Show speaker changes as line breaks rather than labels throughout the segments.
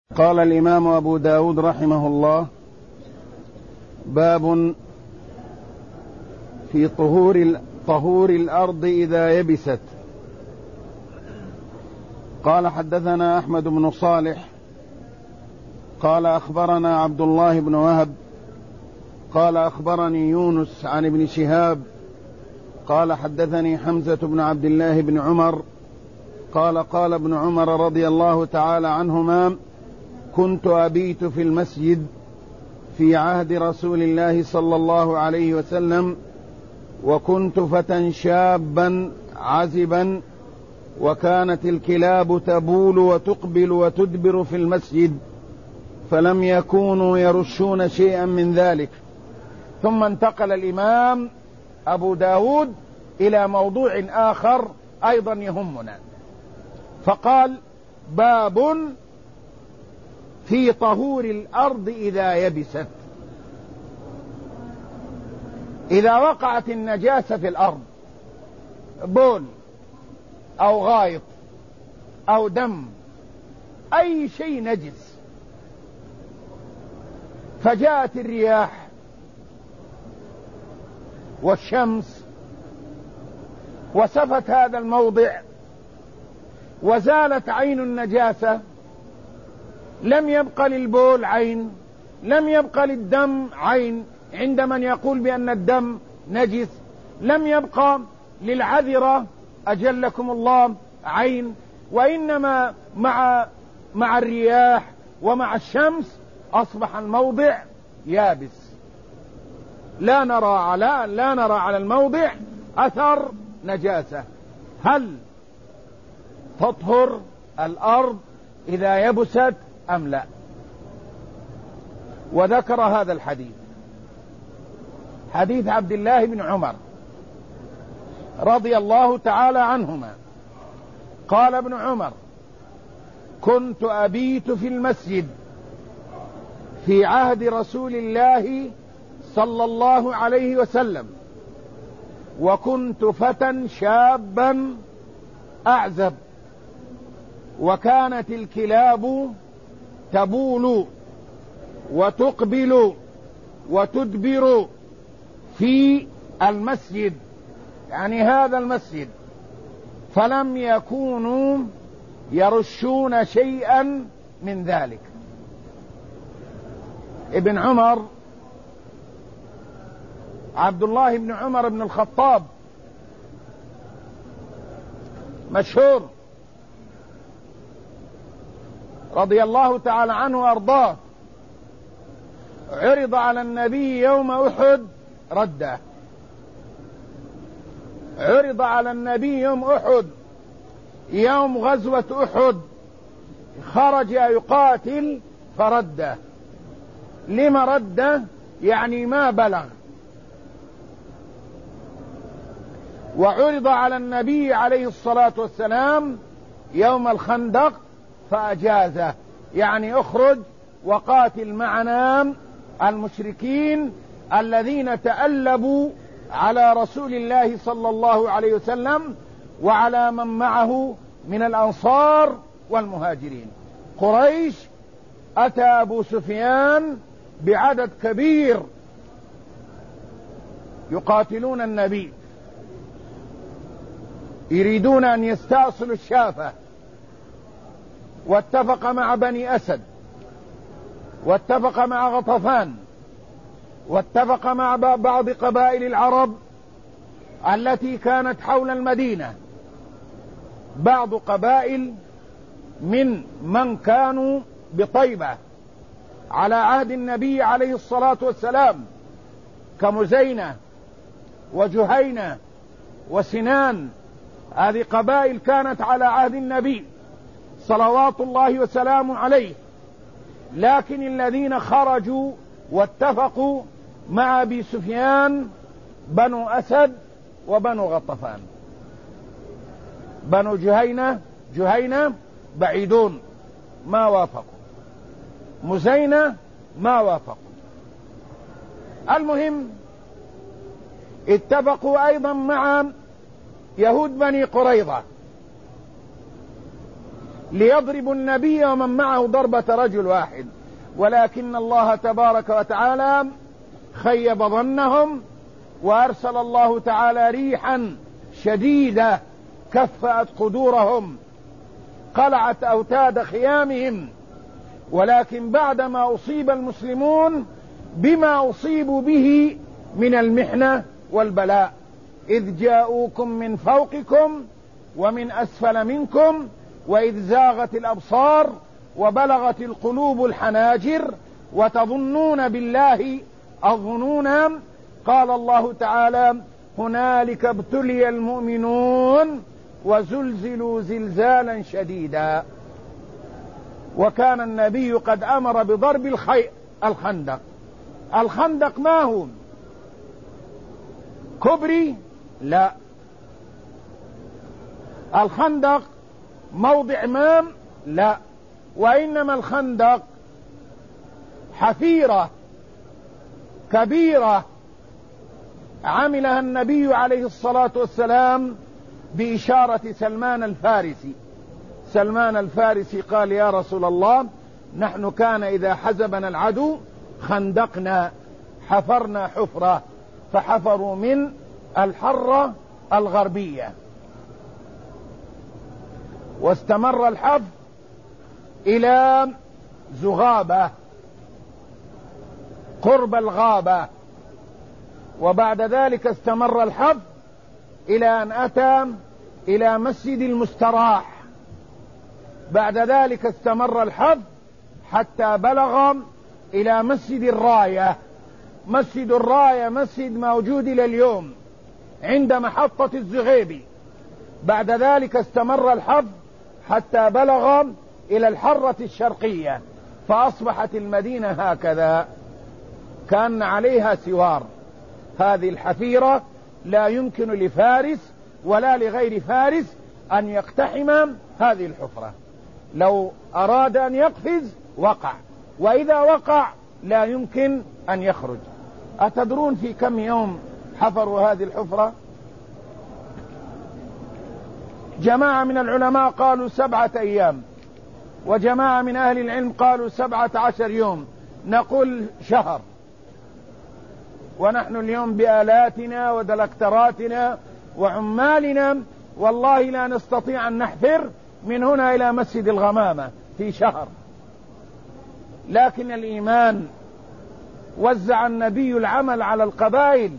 قال الإمام أبو داود رحمه الله: باب في طهور الأرض إذا يبست. قال: حدثنا أحمد بن صالح قال أخبرنا عبد الله بن وهب قال أخبرني يونس عن ابن شهاب قال حدثني حمزة بن عبد الله بن عمر قال: قال ابن عمر رضي الله تعالى عنهما: كنت أبيت في المسجد في عهد رسول الله صلى الله عليه وسلم، وكنت فتى شابا عزبا، وكانت الكلاب تبول وتقبل وتدبر في المسجد، فلم يكونوا يرشون شيئا من ذلك. ثم انتقل الإمام أبو داود إلى موضوع آخر أيضا يهمنا، فقال: باب في طهور الأرض إذا يبست. إذا وقعت النجاسة في الأرض، بول أو غائط أو دم، أي شيء نجس، فجاءت الرياح والشمس وسفت هذا الموضع وزالت عين النجاسة، لم يبق للبول عين، لم يبق للدم عين عند من يقول بأن الدم نجس، لم يبق للعذرة أجلكم الله عين، وإنما مع الرياح ومع الشمس أصبح الموضع يابس، لا نرى على الموضع أثر نجاسة. هل تطهر الأرض إذا يبست أم لا؟ وذكر هذا الحديث، حديث عبد الله بن عمر رضي الله تعالى عنهما قال ابن عمر: كنت أبيت في المسجد في عهد رسول الله صلى الله عليه وسلم، وكنت فتى شابا أعزب، وكانت الكلاب تبول وتقبل وتدبر في المسجد، يعني هذا المسجد، فلم يكونوا يرشون شيئا من ذلك. ابن عمر عبد الله بن عمر بن الخطاب مشهور رضي الله تعالى عنه وأرضاه، عرض على النبي يوم أحد رده، عرض على النبي يوم أحد، يوم غزوة أحد، خرج يقاتل فرده. لما رده؟ يعني ما بلغ. وعرض على النبي عليه الصلاة والسلام يوم الخندق فأجازه، يعني اخرج وقاتل معنا المشركين الذين تألبوا على رسول الله صلى الله عليه وسلم وعلى من معه من الأنصار والمهاجرين. قريش أتى أبو سفيان بعدد كبير يقاتلون النبي، يريدون أن يستأصلوا الشافة، واتفق مع بني أسد، واتفق مع غطفان، واتفق مع بعض قبائل العرب التي كانت حول المدينة، بعض قبائل من كانوا بطيبة على عهد النبي عليه الصلاة والسلام، كمزينة وجهينة وسنان، هذه قبائل كانت على عهد النبي صلوات الله وسلامه عليه. لكن الذين خرجوا واتفقوا مع أبي سفيان بنو أسد وبنو غطفان. بنو جهينة بعيدون ما وافقوا، مزينة ما وافقوا. المهم اتفقوا أيضا مع يهود بني قريظة، ليضربوا النبي ومن معه ضربة رجل واحد، ولكن الله تبارك وتعالى خيب ظنهم، وأرسل الله تعالى ريحا شديدة كفأت قدورهم، قلعت أوتاد خيامهم. ولكن بعدما أصيب المسلمون بما أصيبوا به من المحنة والبلاء، إذ جاءوكم من فوقكم ومن أسفل منكم وإذ زاغت الأبصار وبلغت القلوب الحناجر وتظنون بالله الظنونا، قال الله تعالى: هنالك ابتلي المؤمنون وزلزلوا زلزالا شديدا. وكان النبي قد أمر بضرب الخندق. الخندق ما هو؟ كبري؟ لا، الخندق موضع مام؟ لا، وإنما الخندق حفيرة كبيرة عملها النبي عليه الصلاة والسلام بإشارة سلمان الفارسي. سلمان الفارسي قال: يا رسول الله، نحن كان إذا حزبنا العدو خندقنا، حفرنا حفرة، فحفروا من الحرة الغربية، واستمر الحفر إلى زغابة قرب الغابة، وبعد ذلك استمر الحفر إلى أن أتى إلى مسجد المستراح. بعد ذلك استمر الحفر حتى بلغ إلى مسجد الراية. مسجد الراية مسجد موجود إلى اليوم عند محطة الزغيبي. بعد ذلك استمر الحفر حتى بلغ إلى الحرة الشرقية، فأصبحت المدينة هكذا، كان عليها سوار. هذه الحفيرة لا يمكن لفارس ولا لغير فارس أن يقتحم هذه الحفرة. لو أراد أن يقفز وقع، وإذا وقع لا يمكن أن يخرج. أتدرون في كم يوم حفروا هذه الحفرة؟ جماعة من العلماء قالوا 7 أيام، وجماعة من أهل العلم قالوا 17 يوم، نقول شهر. ونحن اليوم بآلاتنا ودلكتراتنا وعمالنا والله لا نستطيع أن نحفر من هنا إلى مسجد الغمامة في شهر. لكن الإيمان وزع النبي العمل على القبائل: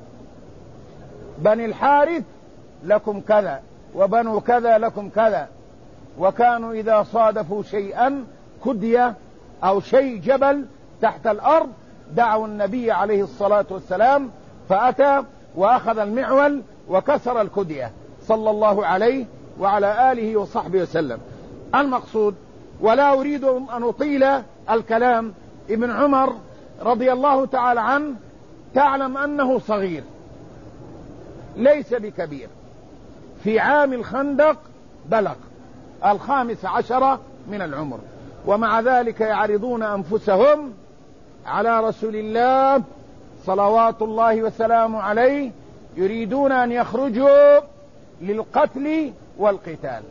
بني الحارث لكم كذا، وبنو كذا لكم كذا. وكانوا إذا صادفوا شيئا كدية أو شيء جبل تحت الأرض دعوا النبي عليه الصلاة والسلام، فأتى وأخذ المعول وكسر الكدية صلى الله عليه وعلى آله وصحبه وسلم. المقصود، ولا أريد أن أطيل الكلام، ابن عمر رضي الله تعالى عنه تعلم أنه صغير ليس بكبير. في عام الخندق بلغ 15 من العمر، ومع ذلك يعرضون أنفسهم على رسول الله صلوات الله وسلامه عليه، يريدون أن يخرجوا للقتل والقتال،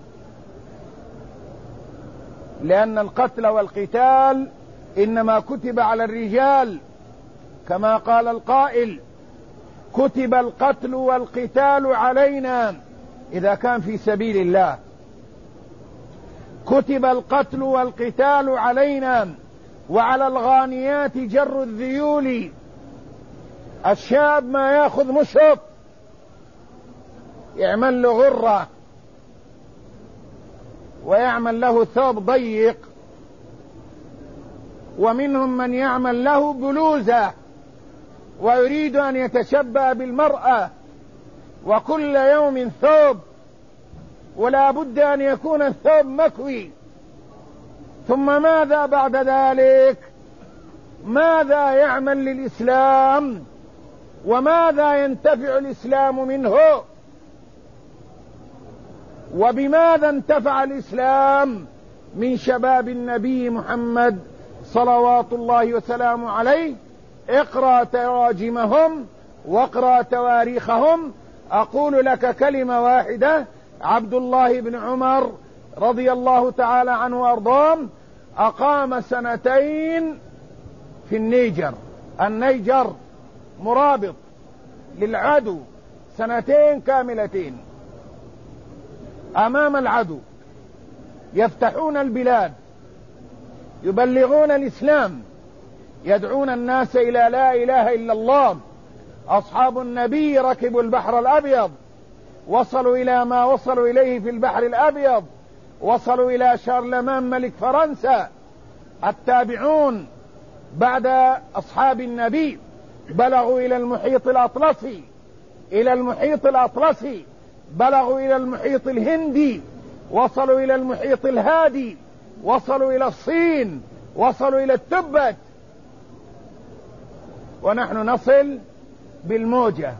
لأن القتل والقتال إنما كتب على الرجال، كما قال القائل: كتب القتل والقتال علينا إذا كان في سبيل الله. كتب القتل والقتال علينا، وعلى الغانيات جر الذيول. الشاب ما ياخذ مشط يعمل له غرة ويعمل له ثوب ضيق، ومنهم من يعمل له بلوزة ويريد أن يتشبه بالمرأة، وكل يوم ثوب، ولا بد أن يكون الثوب مكوي. ثم ماذا بعد ذلك؟ ماذا يعمل للإسلام؟ وماذا ينتفع الإسلام منه؟ وبماذا انتفع الإسلام من شباب النبي محمد صلوات الله وسلامه عليه؟ اقرأ تراجمهم واقرأ تواريخهم. أقول لك كلمة واحدة: عبد الله بن عمر رضي الله تعالى عنه وأرضاه أقام 2 في النيجر مرابط للعدو، 2 كاملتين أمام العدو، يفتحون البلاد، يبلغون الإسلام، يدعون الناس إلى لا إله إلا الله. أصحاب النبي ركبوا البحر الأبيض، وصلوا إلى ما وصلوا إليه في البحر الأبيض، وصلوا إلى شارلمان ملك فرنسا. التابعون بعد أصحاب النبي بلغوا إلى المحيط الأطلسي، بلغوا إلى المحيط الهندي، وصلوا إلى المحيط الهادي، وصلوا إلى الصين، وصلوا إلى التبت، ونحن نصل بالموجة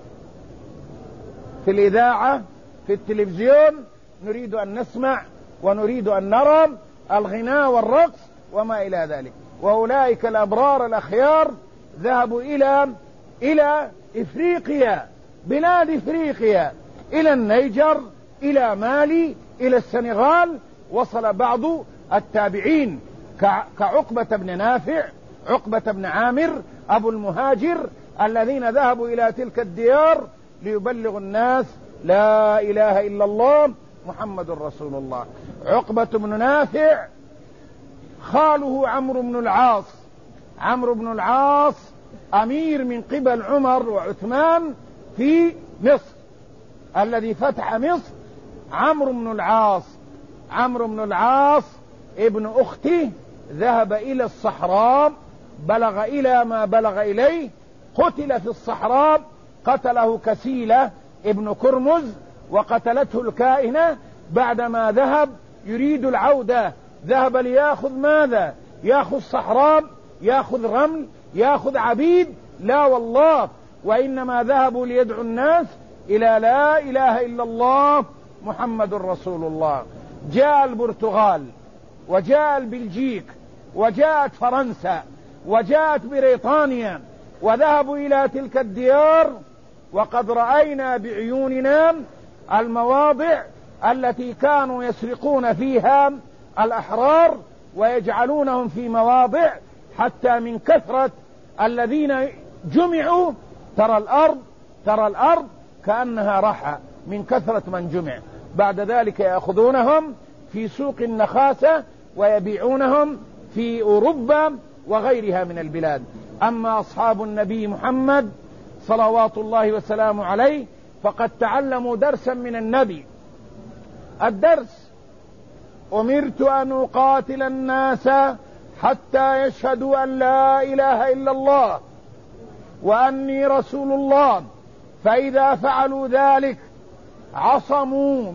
في الإذاعة، في التلفزيون، نريد أن نسمع ونريد أن نرى الغناء والرقص وما إلى ذلك. وأولئك الأبرار الأخيار ذهبوا إلى إفريقيا، بلاد إفريقيا، إلى النيجر، إلى مالي، إلى السنغال. وصل بعض التابعين كعقبة بن نافع، عقبة بن عامر، أبو المهاجر، الذين ذهبوا إلى تلك الديار ليبلغوا الناس لا إله إلا الله محمد رسول الله. عقبة بن نافع خاله عمرو بن العاص أمير من قبل عمر وعثمان في مصر، الذي فتح مصر عمرو بن العاص ابن أخته ذهب إلى الصحراء، بلغ إلى ما بلغ إليه، قتل في الصحراء، قتله كسيلة ابن كرمز، وقتلته الكائنة بعدما ذهب يريد العودة. ذهب ليأخذ ماذا؟ يأخذ صحراء، يأخذ رمل، يأخذ عبيد؟ لا والله، وإنما ذهبوا ليدعوا الناس إلى لا إله إلا الله محمد رسول الله. جاء البرتغال، وجاء البلجيك، وجاءت فرنسا، وجاءت بريطانيا، وذهبوا إلى تلك الديار، وقد رأينا بعيوننا المواضع التي كانوا يسرقون فيها الأحرار ويجعلونهم في مواضع، حتى من كثرة الذين جمعوا ترى الأرض كأنها رحى من كثرة من جمع. بعد ذلك يأخذونهم في سوق النخاسة ويبيعونهم في أوروبا وغيرها من البلاد. أما أصحاب النبي محمد صلوات الله وسلامه عليه فقد تعلموا درسا من النبي. الدرس: أمرت أن أقاتل الناس حتى يشهدوا أن لا إله إلا الله وأني رسول الله، فإذا فعلوا ذلك عصموا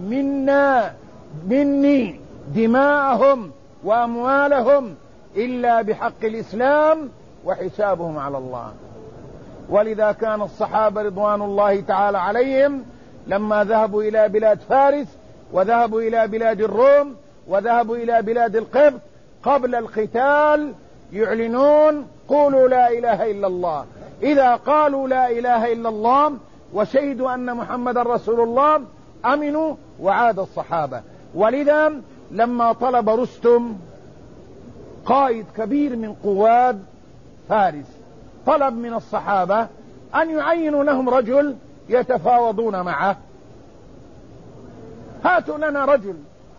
مني دماءهم وأموالهم إلا بحق الإسلام وحسابهم على الله. ولذا كان الصحابة رضوان الله تعالى عليهم لما ذهبوا إلى بلاد فارس، وذهبوا إلى بلاد الروم، وذهبوا إلى بلاد القبط، قبل القتال يعلنون: قولوا لا إله إلا الله. إذا قالوا لا إله إلا الله وشهدوا أن محمد رسول الله أمنوا وعاد الصحابة. ولذا لما طلب رستم قائد كبير من قواد فارس، طلب من الصحابة أن يعينوا لهم رجل يتفاوضون معه. هاتوا لنا رجل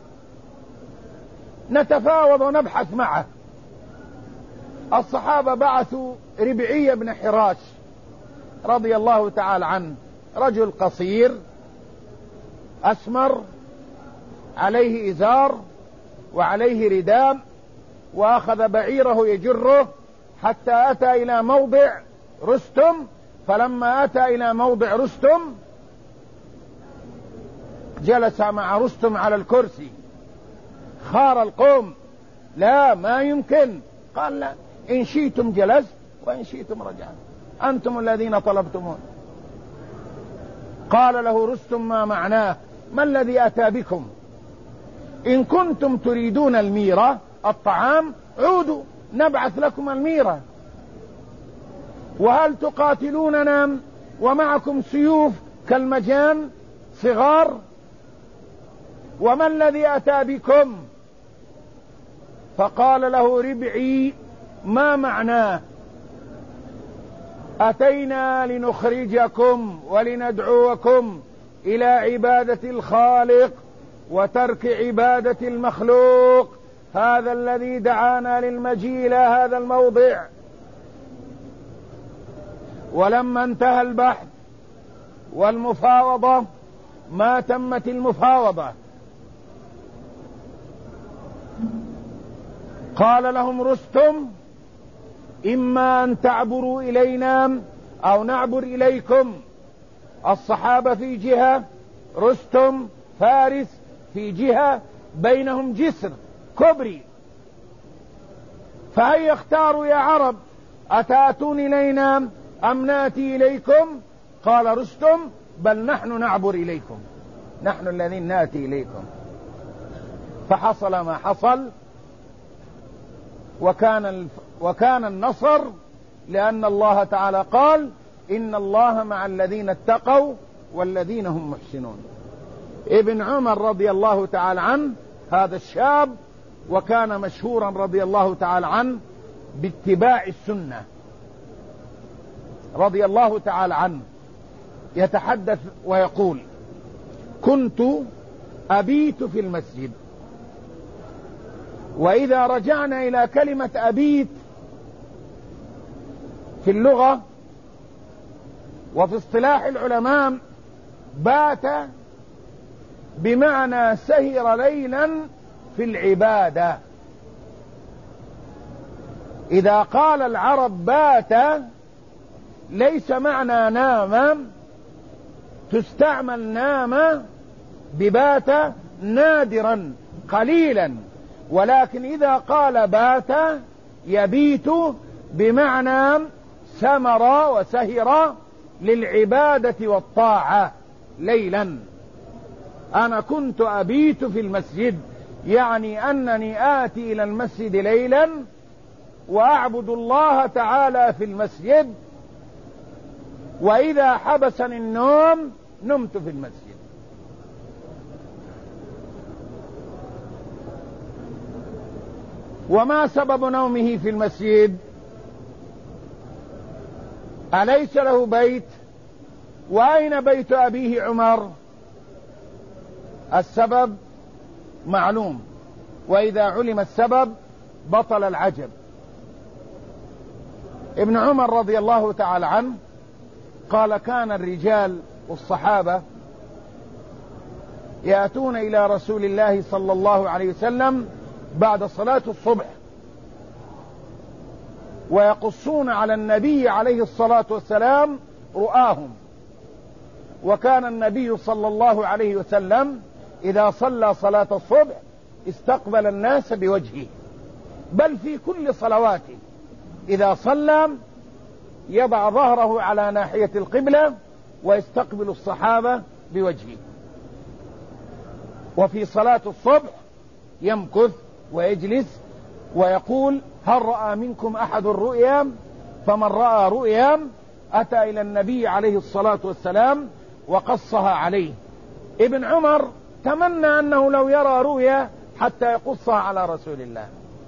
نتفاوض ونبحث معه. الصحابة بعثوا ربعي بن حراش رضي الله تعالى عنه، رجل قصير أسمر، عليه إزار وعليه رداء، وأخذ بعيره يجره حتى أتى إلى موضع رستم. فلما أتى إلى موضع رستم جلس مع رستم على الكرسي. خار القوم: لا، ما يمكن. قال: لا، إن شئتم جلست وإن شئتم رجعت، أنتم الذين طلبتمون. قال له رستم: ما معناه؟ ما الذي أتى بكم؟ إن كنتم تريدون الميرة، الطعام، عودوا نبعث لكم الميرة. وهل تقاتلوننا ومعكم سيوف كالمجان صغار؟ وما الذي أتى بكم؟ فقال له ربعي. ما معناه؟ أتينا لنخرجكم ولندعوكم إلى عبادة الخالق وترك عبادة المخلوق، هذا الذي دعانا للمجيء إلى هذا الموضع. ولما انتهى البحث والمفاوضة ما تمت المفاوضة، قال لهم رستم: إما أن تعبروا إلينا أو نعبر إليكم. الصحابة في جهة، رستم فارس في جهة، بينهم جسر كبري، فهيا اختاروا يا عرب، أتأتون إلينا أم نأتي إليكم؟ قال رستم: بل نحن نعبر إليكم، نحن الذين نأتي إليكم. فحصل ما حصل، وكان النصر، لأن الله تعالى قال: إن الله مع الذين اتقوا والذين هم محسنون. ابن عمر رضي الله تعالى عنه هذا الشاب، وكان مشهورا رضي الله تعالى عنه باتباع السنة، رضي الله تعالى عنه، يتحدث ويقول: كنت أبيت في المسجد. وإذا رجعنا إلى كلمة أبيت في اللغة وفي اصطلاح العلماء، بات بمعنى سهر ليلا في العبادة. إذا قال العرب بات ليس معنى نام، تستعمل نام ببات نادرا قليلا، ولكن إذا قال بات يبيت بمعنى سمر وسهر للعبادة والطاعة ليلا. أنا كنت أبيت في المسجد، يعني أنني آتي إلى المسجد ليلا وأعبد الله تعالى في المسجد، وإذا حبسني النوم نمت في المسجد. وما سبب نومه في المسجد؟ أليس له بيت؟ وأين بيت أبيه عمر؟ السبب معلوم، وإذا علم السبب بطل العجب. ابن عمر رضي الله تعالى عنه قال: كان الرجال والصحابة يأتون إلى رسول الله صلى الله عليه وسلم بعد صلاة الصبح ويقصون على النبي عليه الصلاة والسلام رؤاهم. وكان النبي صلى الله عليه وسلم إذا صلى صلاة الصبح استقبل الناس بوجهه، بل في كل صلواته إذا صلى يضع ظهره على ناحية القبلة ويستقبل الصحابة بوجهه. وفي صلاة الصبح يمكث ويجلس ويقول: هل رأى منكم أحد الرؤيا؟ فمن رأى رؤيا أتى إلى النبي عليه الصلاة والسلام وقصها عليه. ابن عمر تمنى أنه لو يرى رؤيا حتى يقصها على رسول الله،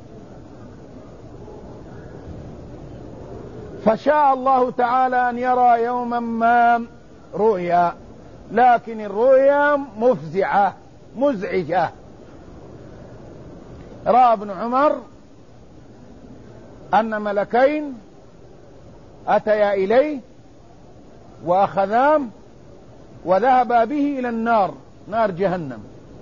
فشاء الله تعالى أن يرى يوما ما رؤيا، لكن الرؤيا مفزعة مزعجة. رأى ابن عمر أن ملكين أتيا إليه وأخذاه وذهبا به إلى النار، نار جهنم،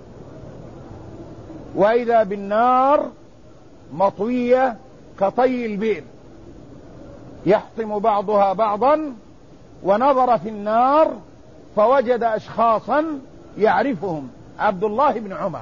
وإذا بالنار مطوية كطي البئر يحطم بعضها بعضا. ونظر في النار فوجد أشخاصا يعرفهم، عبد الله بن عمر.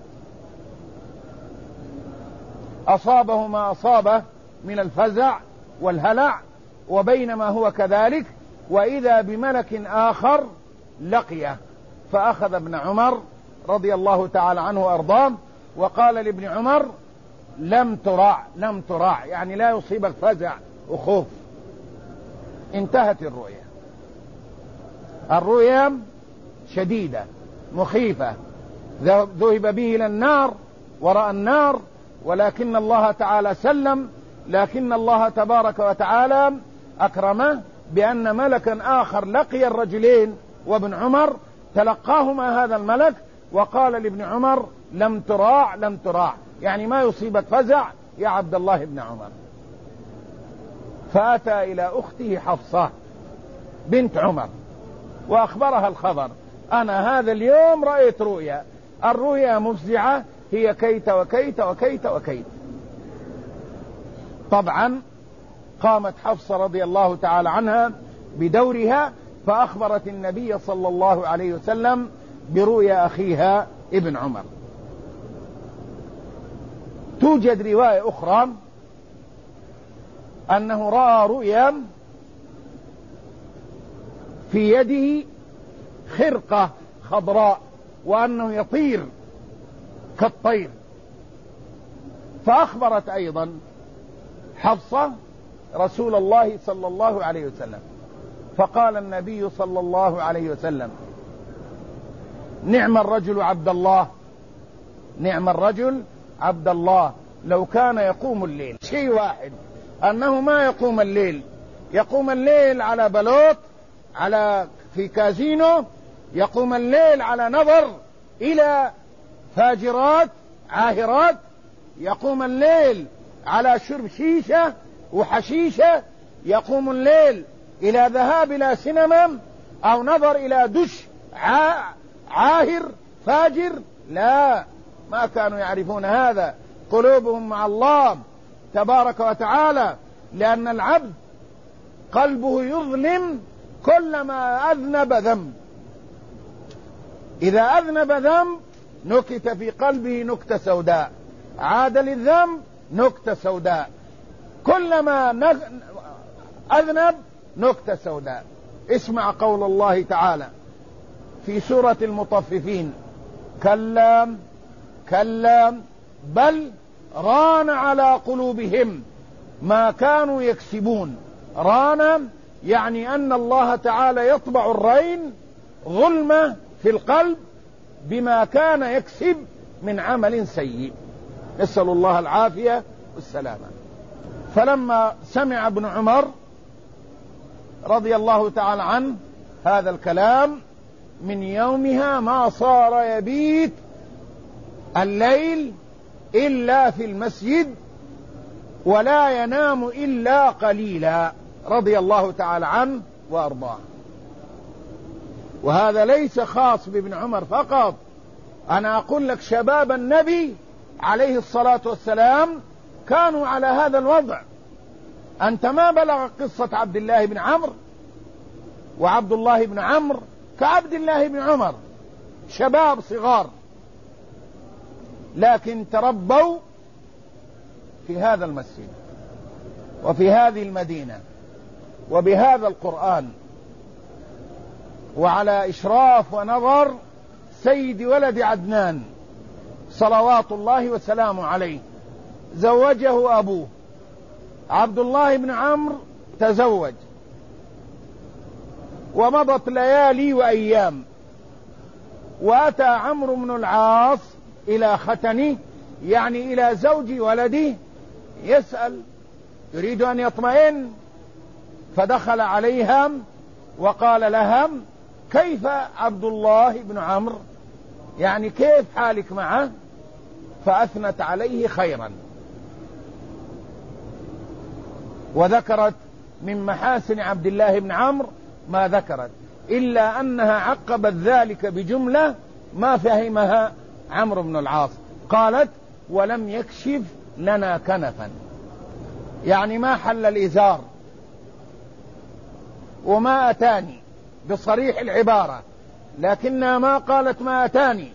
أصابه ما أصابه من الفزع والهلع، وبينما هو كذلك وإذا بملك آخر لقيه، فأخذ ابن عمر رضي الله تعالى عنه وأرضاه وقال لابن عمر: لم ترع، يعني لا يصيبك فزع وخوف. انتهت الرؤيا شديدة مخيفة، ذهب به إلى النار ورأى النار، ولكن الله تعالى سلم. لكن الله تبارك وتعالى أكرمه بأن ملكا آخر لقي الرجلين وابن عمر، تلقاهما هذا الملك وقال لابن عمر: لم تراع لم تراع، يعني ما يصيبك فزع يا عبد الله بن عمر. فأتى إلى أخته حفصة بنت عمر وأخبرها الخبر: أنا هذا اليوم رأيت رؤيا، الرؤيا مفزعة، هي كيت وكيت وكيت وكيت. طبعا قامت حفصة رضي الله تعالى عنها بدورها، فأخبرت النبي صلى الله عليه وسلم برؤيا أخيها ابن عمر. توجد رواية أخرى أنه رأى رؤيا في يده خرقة خضراء وأنه يطير كالطير. فأخبرت أيضا حفصة رسول الله صلى الله عليه وسلم، فقال النبي صلى الله عليه وسلم: نعم الرجل عبد الله، نعم الرجل عبد الله، لو كان يقوم الليل. شيء واحد أنه ما يقوم الليل، يقوم الليل على بلوت، على في كازينو، يقوم الليل على نظر إلى فاجرات عاهرات، يقوم الليل على شرب شيشة وحشيشة، يقوم الليل إلى ذهاب إلى سينما أو نظر إلى دش عاهر فاجر. لا، ما كانوا يعرفون هذا، قلوبهم مع الله تبارك وتعالى، لأن العبد قلبه يظلم كلما أذنب ذنب. إذا أذنب ذنب نكت في قلبه نكتة سوداء، عاد للذنب نكتة سوداء، كلما أذنب نكتة سوداء. اسمع قول الله تعالى في سورة المطففين: كلا كلا بل ران على قلوبهم ما كانوا يكسبون. ران يعني أن الله تعالى يطبع الرين ظلمة في القلب بما كان يكسب من عمل سيء، نسأل الله العافية والسلامة. فلما سمع ابن عمر رضي الله تعالى عنه هذا الكلام، من يومها ما صار يبيت الليل إلا في المسجد ولا ينام إلا قليلا، رضي الله تعالى عنه وأرضاه. وهذا ليس خاص بابن عمر فقط، أنا أقول لك شباب النبي عليه الصلاة والسلام كانوا على هذا الوضع. أنت ما بلغ قصة عبد الله بن عمرو وعبد الله بن عمرو كعبد الله بن عمر، شباب صغار لكن تربوا في هذا المسجد وفي هذه المدينة وبهذا القرآن، وعلى إشراف ونظر سيد ولد عدنان صلوات الله وسلامه عليه. زوجه أبوه عبد الله بن عمرو، تزوج ومضت ليالي وأيام، وأتى عمرو بن العاص إلى ختنه، يعني إلى زوج ولده، يسأل يريد أن يطمئن، فدخل عليها وقال لها: كيف عبد الله بن عمرو، يعني كيف حالك معه؟ فأثنت عليه خيرا، وذكرت من محاسن عبد الله بن عمرو ما ذكرت، إلا أنها عقبت ذلك بجملة ما فهمها عمرو بن العاص. قالت: ولم يكشف لنا كنفا، يعني ما حل الإزار وما أتاني بصريح العبارة، لكنها ما قالت ما أتاني،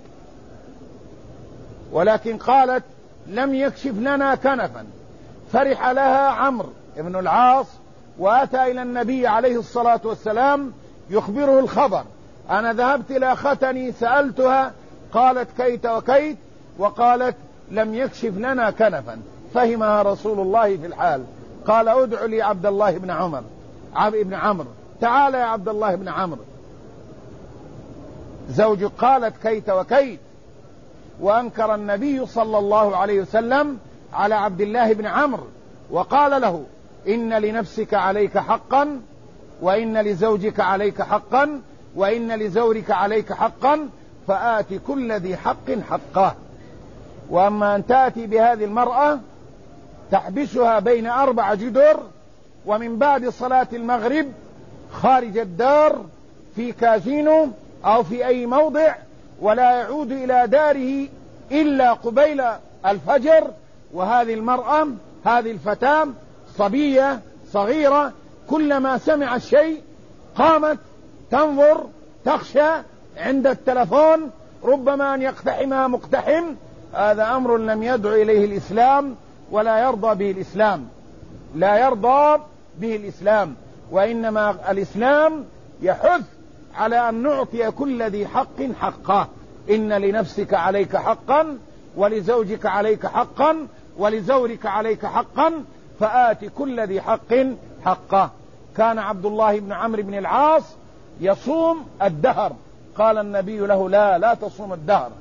ولكن قالت لم يكشف لنا كنفا. فرح لها عمرو بن العاص وأتى إلى النبي عليه الصلاة والسلام يخبره الخبر: أنا ذهبت إلى ختني سألتها قالت كيت وكيت، وقالت لم يكشف لنا كنفا. فهمها رسول الله في الحال، قال: ادع لي عبد الله بن عمر ابن عمرو، تعال يا عبد الله بن عمرو. زوجك قالت كيت وكيت، وأنكر النبي صلى الله عليه وسلم على عبد الله بن عمرو وقال له: إن لنفسك عليك حقا، وإن لزوجك عليك حقا، وإن لزورك عليك حقا، فآت كل ذي حق حقه. وأما أن تأتي بهذه المرأة تحبسها بين 4 جدر، ومن بعد صلاة المغرب خارج الدار في كازينو أو في أي موضع، ولا يعود إلى داره إلا قبيل الفجر، وهذه المرأة هذه الفتاة صبية صغيرة كلما سمعت شيء قامت تنظر تخشى عند التلفون، ربما أن يقتحمها مقتحم. هذا أمر لم يدعو إليه الإسلام ولا يرضى به الإسلام، لا يرضى به الإسلام، وإنما الإسلام يحث على أن نعطي كل ذي حق حقه. إن لنفسك عليك حقا، ولزوجك عليك حقا، ولزورك عليك حقا، فآت كل ذي حق حقه. كان عبد الله بن عمرو بن العاص يصوم الدهر، قال النبي له: لا تصوم الدهر،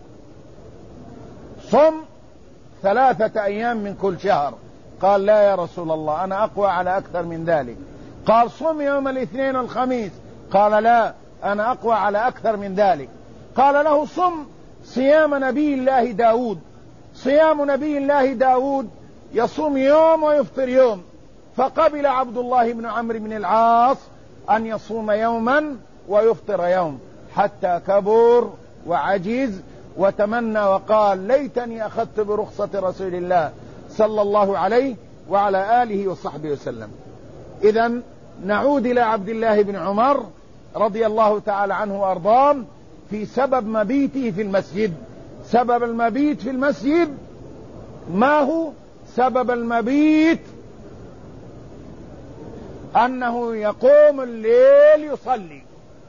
صم 3 أيام من كل شهر. قال: لا يا رسول الله، أنا أقوى على أكثر من ذلك. قال: صم يوم الاثنين والخميس. قال: لا، أنا أقوى على أكثر من ذلك. قال له: صم صيام نبي الله داود. صيام نبي الله داود يصوم يوم ويفطر يوم. فقبل عبد الله بن عمرو بن العاص أن يصوم يوما ويفطر يوم، حتى كبر وعجز وتمنى وقال: ليتني أخذت برخصة رسول الله صلى الله عليه وعلى آله وصحبه وسلم. إذن نعود إلى عبد الله بن عمر رضي الله تعالى عنه وأرضاه في سبب مبيته في المسجد. سبب المبيت في المسجد ما هو؟ سبب المبيت أنه يقوم الليل يصلي،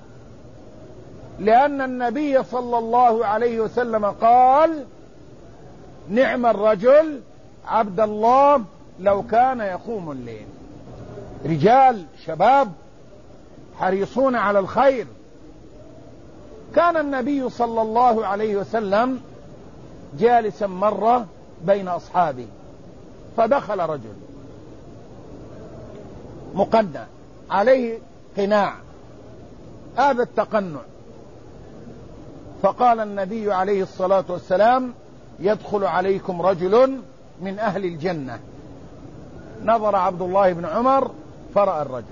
لأن النبي صلى الله عليه وسلم قال: نعم الرجل عبد الله لو كان يقوم الليل. رجال شباب حريصون على الخير. كان النبي صلى الله عليه وسلم جالسا مرة بين أصحابه، فدخل رجل مقنع عليه قناع، هذا التقنع. فقال النبي عليه الصلاة والسلام: يدخل عليكم رجل من أهل الجنة. نظر عبد الله بن عمر فرأى الرجل.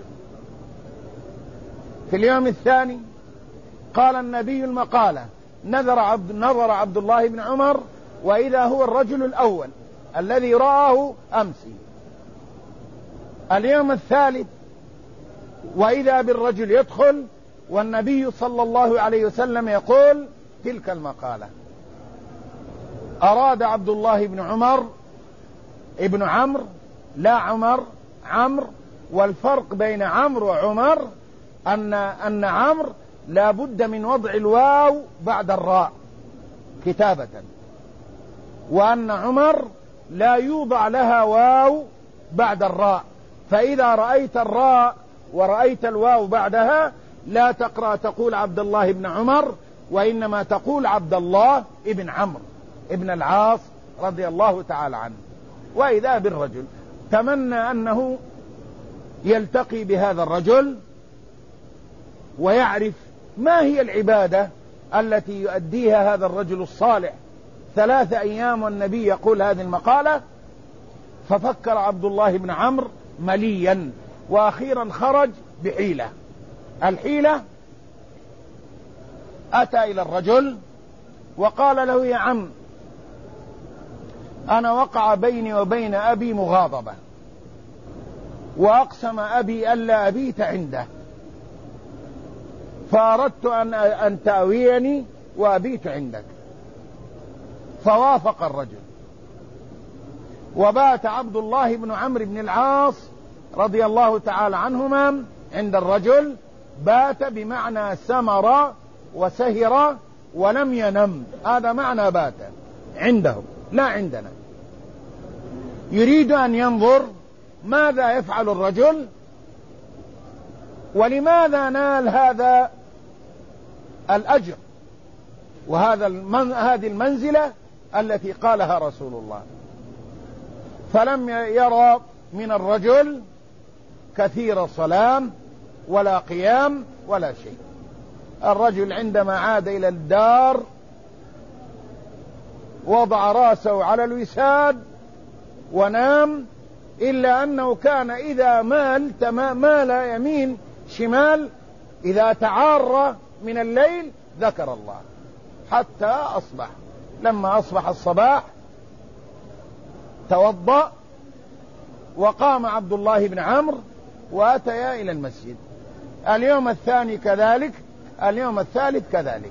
في اليوم الثاني قال النبي المقالة، نظر عبد الله بن عمر وإذا هو الرجل الأول الذي رآه أمس. اليوم الثالث وإذا بالرجل يدخل والنبي صلى الله عليه وسلم يقول تلك المقالة. أراد عبد الله بن عمر ابن عمرو، لا عمرو، والفرق بين عمرو وعمر أن عمرو لا بد من وضع الواو بعد الراء كتابة، وأن عمر لا يوضع لها واو بعد الراء. فإذا رأيت الراء ورأيت الواو بعدها لا تقرأ تقول عبد الله بن عمر، وإنما تقول عبد الله ابن عمرو ابن العاص رضي الله تعالى عنه. وإذا بالرجل تمنى أنه يلتقي بهذا الرجل ويعرف ما هي العبادة التي يؤديها هذا الرجل الصالح 3 أيام والنبي يقول هذه المقالة. ففكر عبد الله بن عمرو مليا، وأخيرا خرج بحيلة. الحيلة أتى إلى الرجل وقال له: يا عم، أنا وقع بيني وبين أبي مغاضبة، وأقسم أبي ألا أبيت عنده، فأردت أن تأويني وأبيت عندك. فوافق الرجل، وبات عبد الله بن عمرو بن العاص رضي الله تعالى عنهما عند الرجل. بات بمعنى سمر وسهر ولم ينم، هذا معنى بات عندهم لا عندنا. يريد أن ينظر ماذا يفعل الرجل، ولماذا نال هذا الأجر. هذه المنزلة التي قالها رسول الله. فلم يرى من الرجل كثير صلاة ولا قيام ولا شيء. الرجل عندما عاد إلى الدار وضع رأسه على الوساد ونام، إلا أنه كان إذا مال يمين شمال، إذا تعار من الليل ذكر الله حتى أصبح. لما أصبح الصباح توضأ وقام عبد الله بن عمرو وأتيا إلى المسجد. اليوم الثاني كذلك، اليوم الثالث كذلك.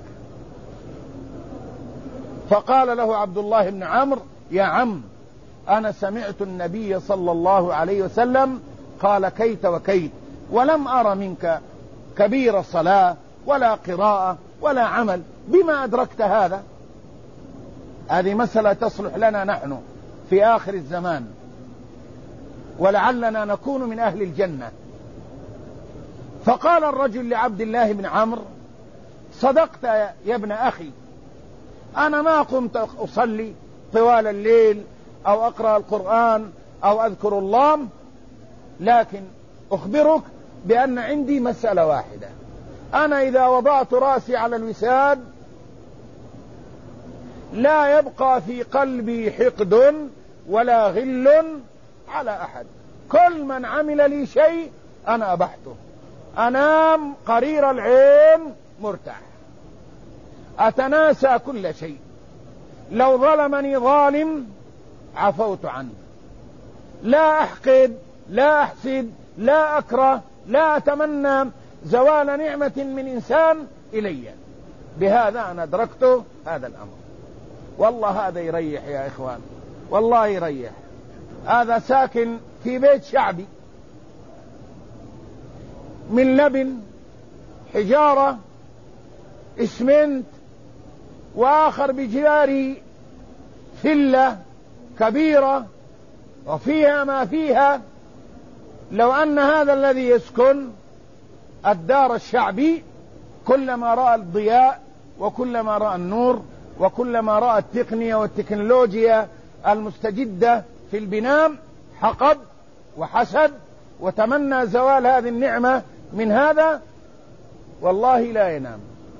فقال له عبد الله بن عمرو: يا عم، أنا سمعت النبي صلى الله عليه وسلم قال كيت وكيت، ولم أرى منك كبير صلاة ولا قراءة ولا عمل، بما أدركت هذا؟ هذه مسألة تصلح لنا نحن في آخر الزمان، ولعلنا نكون من أهل الجنة. فقال الرجل لعبد الله بن عمرو: صدقت يا ابن أخي، أنا ما قمت أصلي طوال الليل أو أقرأ القرآن أو أذكر الله، لكن أخبرك بأن عندي مسألة واحدة: أنا إذا وضعت رأسي على الوساد لا يبقى في قلبي حقد ولا غل على أحد، كل من عمل لي شيء أنا أبحته، أنام قرير العين مرتاح، أتناسى كل شيء، لو ظلمني ظالم عفوت عنه، لا أحقد لا أحسد لا أكره، لا أتمنى زوال نعمة من إنسان إلي. بهذا أنا أدركت هذا الأمر. والله هذا يريح يا إخوان، والله يريح. هذا ساكن في بيت شعبي من لبن حجارة اسمنت، وآخر بجواري فلة كبيرة وفيها ما فيها. لو أن هذا الذي يسكن الدار الشعبي كلما رأى الضياء وكلما رأى النور وكلما رأى التقنية والتكنولوجيا المستجدة في البناء حقد وحسد وتمنى زوال هذه النعمة من هذا، والله لا ينام،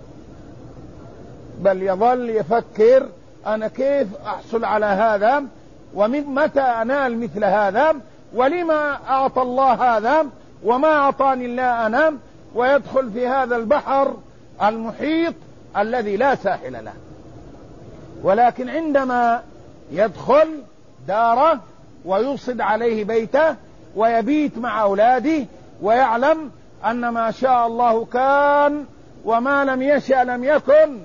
بل يظل يفكر: أنا كيف أحصل على هذا، ومتى أنال مثل هذا، ولما أعطى الله هذا وما أعطاني الله أنا، ويدخل في هذا البحر المحيط الذي لا ساحل له. ولكن عندما يدخل داره ويوصد عليه بيته ويبيت مع أولاده ويعلم أن ما شاء الله كان وما لم يشأ لم يكن،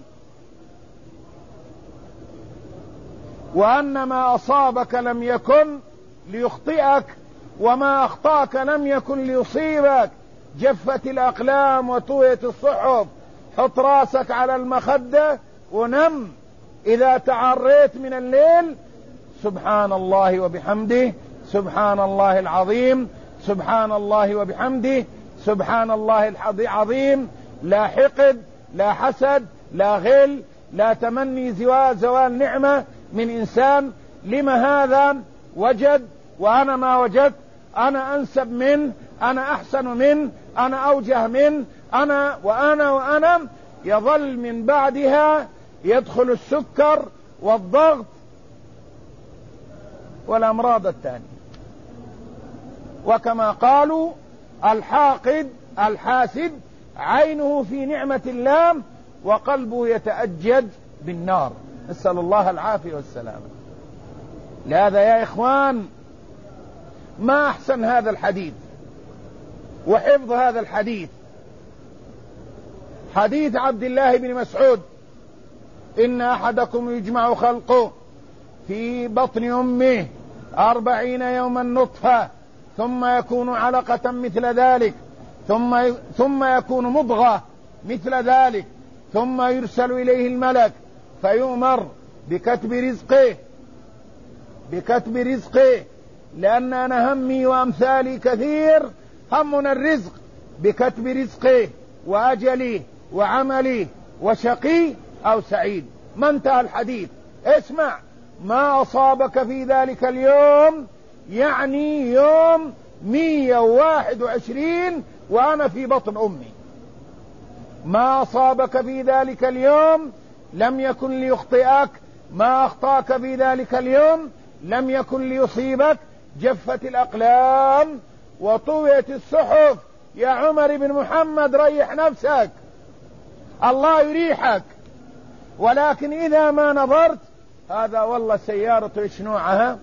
وأن ما أصابك لم يكن ليخطئك وما أخطأك لم يكن ليصيبك، جفت الأقلام وطويت الصحف، حط راسك على المخدة ونم. إذا تعريت من الليل سبحان الله وبحمده، سبحان الله العظيم، سبحان الله وبحمده، سبحان الله العظيم. لا حقد لا حسد لا غل لا تمني زوال نعمة من إنسان. لما هذا وجد وأنا ما وجدت، أنا أنسب منه، أنا أحسن منه، أنا أوجه منه، أنا وأنا وأنا. يظل من بعدها يدخل السكر والضغط والأمراض الثانية. وكما قالوا: الحاقد الحاسد عينه في نعمة الله وقلبه يتأجج بالنار، نسأل الله العافية والسلامة. لهذا يا إخوان ما أحسن هذا الحديث وحفظ هذا الحديث، حديث عبد الله بن مسعود: إن أحدكم يجمع خلقه في بطن أمه 40 يوما نطفة، ثم يكون علقة مثل ذلك، ثم يكون مضغة مثل ذلك، ثم يرسل إليه الملك فيؤمر بكتب رزقه، لأن أنا همي وأمثالي كثير، همنا الرزق، بكتب رزقه وأجله وعمله وشقي أو سعيد. ما انتهى الحديث. اسمع: ما أصابك في ذلك اليوم، يعني يوم 121 وأنا في بطن أمي. ما أصابك في ذلك اليوم لم يكن ليخطئك، ما أخطأك في ذلك اليوم لم يكن ليصيبك. جفت الأقلام وطويت الصحف. يا عمر بن محمد ريح نفسك، الله يريحك. ولكن إذا ما نظرت، هذا والله سيارة إيش نوعها؟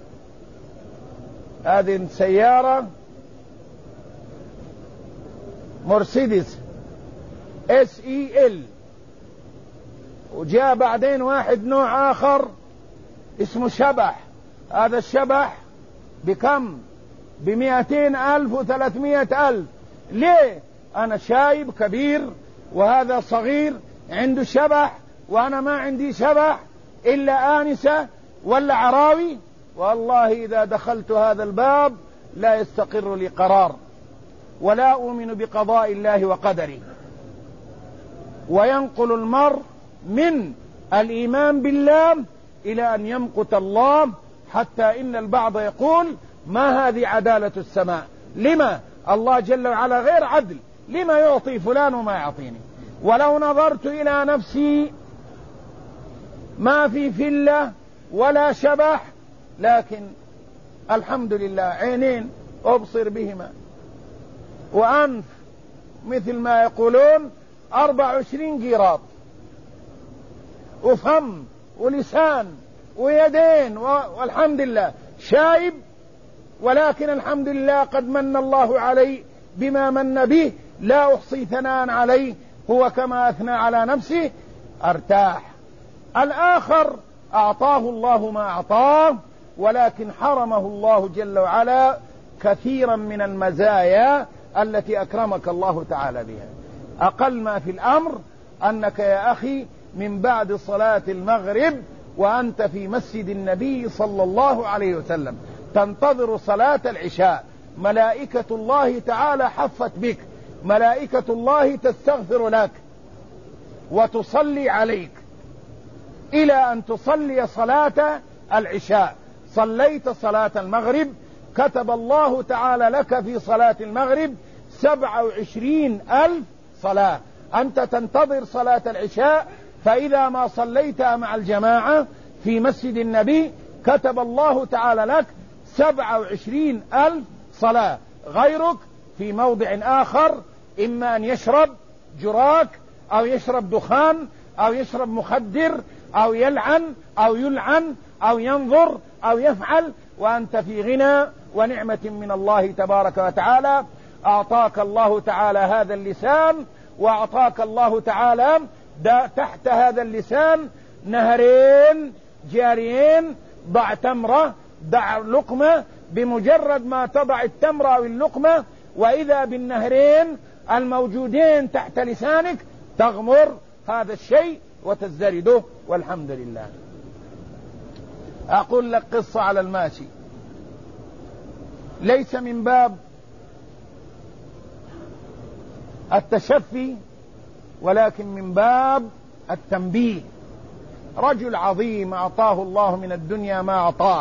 هذه سيارة مرسيدس SEL، وجاء بعدين واحد نوع آخر اسمه شبح. هذا الشبح بكم؟ ب200,000 و300,000. ليه؟ أنا شايب كبير وهذا صغير عنده شبح وأنا ما عندي شبح إلا آنسة ولا عراوي. والله إذا دخلت هذا الباب لا يستقر لي قرار، ولا أؤمن بقضاء الله وقدره. وينقل المرء من الإيمان بالله إلى أن يمقت الله، حتى إن البعض يقول: ما هذه عدالة السماء؟ لما الله جل وعلا غير عدل؟ لما يعطي فلان وما يعطيني؟ ولو نظرت إلى نفسي ما في فلة ولا شبح، لكن الحمد لله عينين أبصر بهما، وأنف مثل ما يقولون 24 قيراط، وفم ولسان ويدين، والحمد لله شايب. ولكن الحمد لله قد من الله علي بما من به، لا أحصي ثناء عليه، هو كما أثنى على نفسه. أرتاح. الآخر أعطاه الله ما أعطاه، ولكن حرمه الله جل وعلا كثيرا من المزايا التي أكرمك الله تعالى بها. أقل ما في الأمر أنك يا أخي من بعد صلاة المغرب وأنت في مسجد النبي صلى الله عليه وسلم تنتظر صلاة العشاء، ملائكة الله تعالى حفت بك، ملائكة الله تستغفر لك وتصلي عليك إلى أن تصلي صلاة العشاء. صليت صلاة المغرب، كتب الله تعالى لك في صلاة المغرب 27,000 صلاة. أنت تنتظر صلاة العشاء، فإذا ما صليتها مع الجماعة في مسجد النبي كتب الله تعالى لك 27,000 صلاة. غيرك في موضع آخر إما أن يشرب جراك أو يشرب دخان أو يشرب مخدر أو يلعن أو يلعن أو ينظر أو يفعل، وأنت في غنى ونعمة من الله تبارك وتعالى. أعطاك الله تعالى هذا اللسان، وأعطاك الله تعالى تحت هذا اللسان نهرين جاريين. ضع تمرة، ضع لقمة، بمجرد ما تضع التمرة أو اللقمة وإذا بالنهرين الموجودين تحت لسانك تغمر هذا الشيء وتزدرده، والحمد لله. أقول لك قصة على الماشي، ليس من باب التشفي ولكن من باب التنبيه. رجل عظيم أعطاه الله من الدنيا ما أعطاه،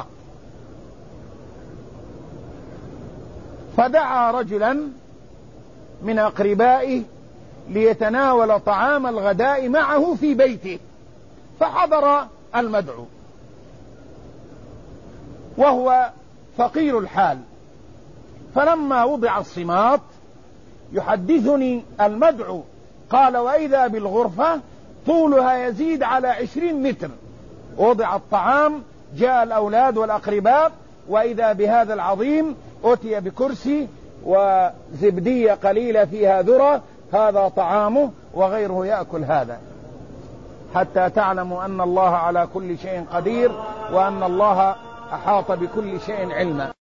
فدعا رجلا من أقربائه ليتناول طعام الغداء معه في بيته، فحضر المدعو وهو فقير الحال. فلما وضع الصماط يحدثني المدعو قال: وإذا بالغرفة طولها يزيد على 20 متر. وضع الطعام، جاء الأولاد والأقرباء، وإذا بهذا العظيم أتي بكرسي وزبدية قليلة فيها ذرة، هذا طعامه وغيره يأكل هذا، حتى تعلموا أن الله على كل شيء قدير وأن الله أحاط بكل شيء علما.